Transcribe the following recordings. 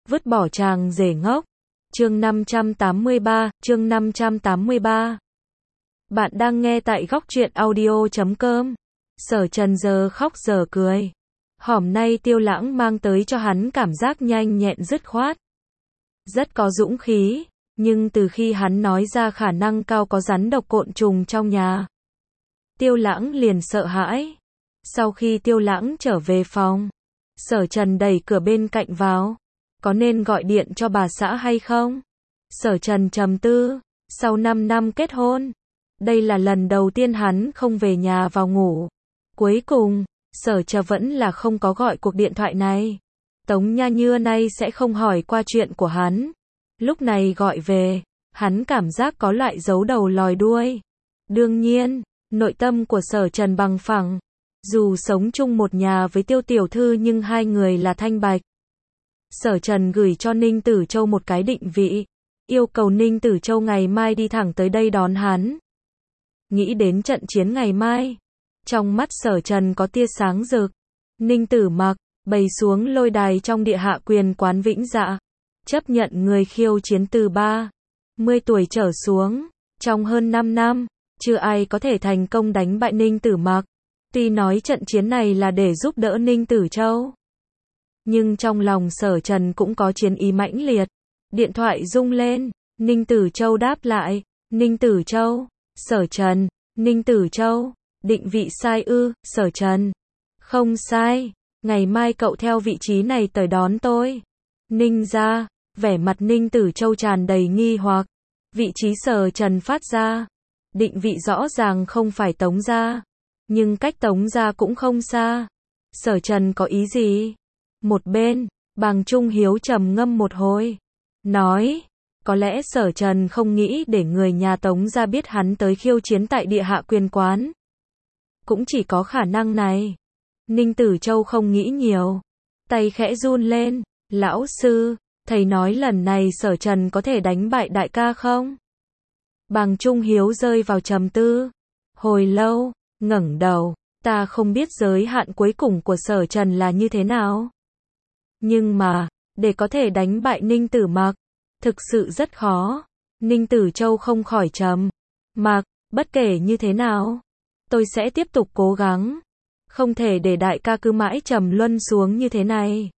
vứt bỏ chàng rể ngốc. Chương 583. Bạn đang nghe tại góc truyện audio.com. Sở Trần giờ khóc giờ cười. Hôm nay Tiêu Lãng mang tới cho hắn cảm giác nhanh nhẹn dứt khoát. Rất có dũng khí, nhưng từ khi hắn nói ra khả năng cao có rắn độc côn trùng trong nhà, Tiêu Lãng liền sợ hãi. Sau khi Tiêu Lãng trở về phòng, Sở Trần đẩy cửa bên cạnh vào. Có nên gọi điện cho bà xã hay không? Sở Trần trầm tư, sau 5 năm kết hôn, đây là lần đầu tiên hắn không về nhà vào ngủ. Cuối cùng, Sở Trần vẫn là không có gọi cuộc điện thoại này. Tống Nha Như nay sẽ không hỏi qua chuyện của hắn. Lúc này gọi về, hắn cảm giác có loại giấu đầu lòi đuôi. Đương nhiên, nội tâm của Sở Trần bằng phẳng. Dù sống chung một nhà với Tiêu tiểu thư nhưng hai người là thanh bạch. Sở Trần gửi cho Ninh Tử Châu một cái định vị, yêu cầu Ninh Tử Châu ngày mai đi thẳng tới đây đón hắn. Nghĩ đến trận chiến ngày mai, trong mắt Sở Trần có tia sáng rực. Ninh Tử Mặc bày xuống lôi đài trong địa hạ quyền quán Vĩnh Dạ, chấp nhận người khiêu chiến từ 30 tuổi trở xuống. Trong hơn 5 năm, chưa ai có thể thành công đánh bại Ninh Tử Mặc. Tuy nói trận chiến này là để giúp đỡ Ninh Tử Châu, nhưng trong lòng Sở Trần cũng có chiến ý mãnh liệt. Điện thoại rung lên, Ninh Tử Châu đáp lại. Ninh Tử Châu, Sở Trần, Ninh Tử Châu, định vị sai ư? Sở Trần, không sai, ngày mai cậu theo vị trí này tới đón tôi. Ninh gia, vẻ mặt Ninh Tử Châu tràn đầy nghi hoặc. Vị trí Sở Trần phát ra, định vị rõ ràng không phải Tống gia, nhưng cách Tống gia cũng không xa. Sở Trần có ý gì? Một bên, Bàng Trung Hiếu trầm ngâm một hồi, nói, có lẽ Sở Trần không nghĩ để người nhà Tống gia biết hắn tới khiêu chiến tại địa hạ quyền quán. Cũng chỉ có khả năng này. Ninh Tử Châu không nghĩ nhiều, tay khẽ run lên. Lão sư, thầy nói lần này Sở Trần có thể đánh bại đại ca không? Bàng Trung Hiếu rơi vào trầm tư. Hồi lâu, ngẩng đầu, ta không biết giới hạn cuối cùng của Sở Trần là như thế nào. Nhưng mà, để có thể đánh bại Ninh Tử Mặc, thực sự rất khó. Ninh Tử Châu không khỏi trầm mặc, bất kể như thế nào, tôi sẽ tiếp tục cố gắng. Không thể để đại ca cứ mãi trầm luân xuống như thế này.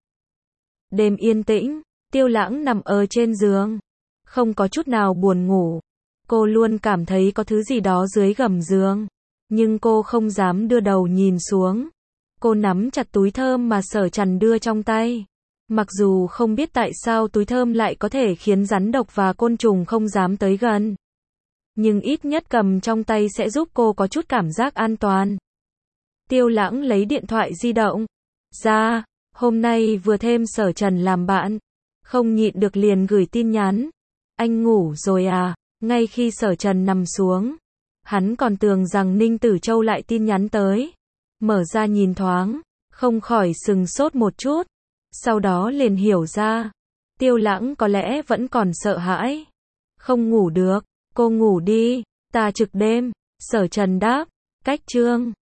Đêm yên tĩnh, Tiêu Lãng nằm ở trên giường, không có chút nào buồn ngủ. Cô luôn cảm thấy có thứ gì đó dưới gầm giường, nhưng cô không dám đưa đầu nhìn xuống. Cô nắm chặt túi thơm mà Sở Trần đưa trong tay. Mặc dù không biết tại sao túi thơm lại có thể khiến rắn độc và côn trùng không dám tới gần, nhưng ít nhất cầm trong tay sẽ giúp cô có chút cảm giác an toàn. Tiêu Lãng lấy điện thoại di động ra, hôm nay vừa thêm Sở Trần làm bạn, không nhịn được liền gửi tin nhắn. Anh ngủ rồi à? Ngay khi Sở Trần nằm xuống, hắn còn tưởng rằng Ninh Tử Châu lại tin nhắn tới. Mở ra nhìn thoáng, không khỏi sừng sốt một chút. Sau đó liền hiểu ra, Tiêu Lãng có lẽ vẫn còn sợ hãi. Không ngủ được, cô ngủ đi, ta trực đêm. Sở Trần đáp. Cách chương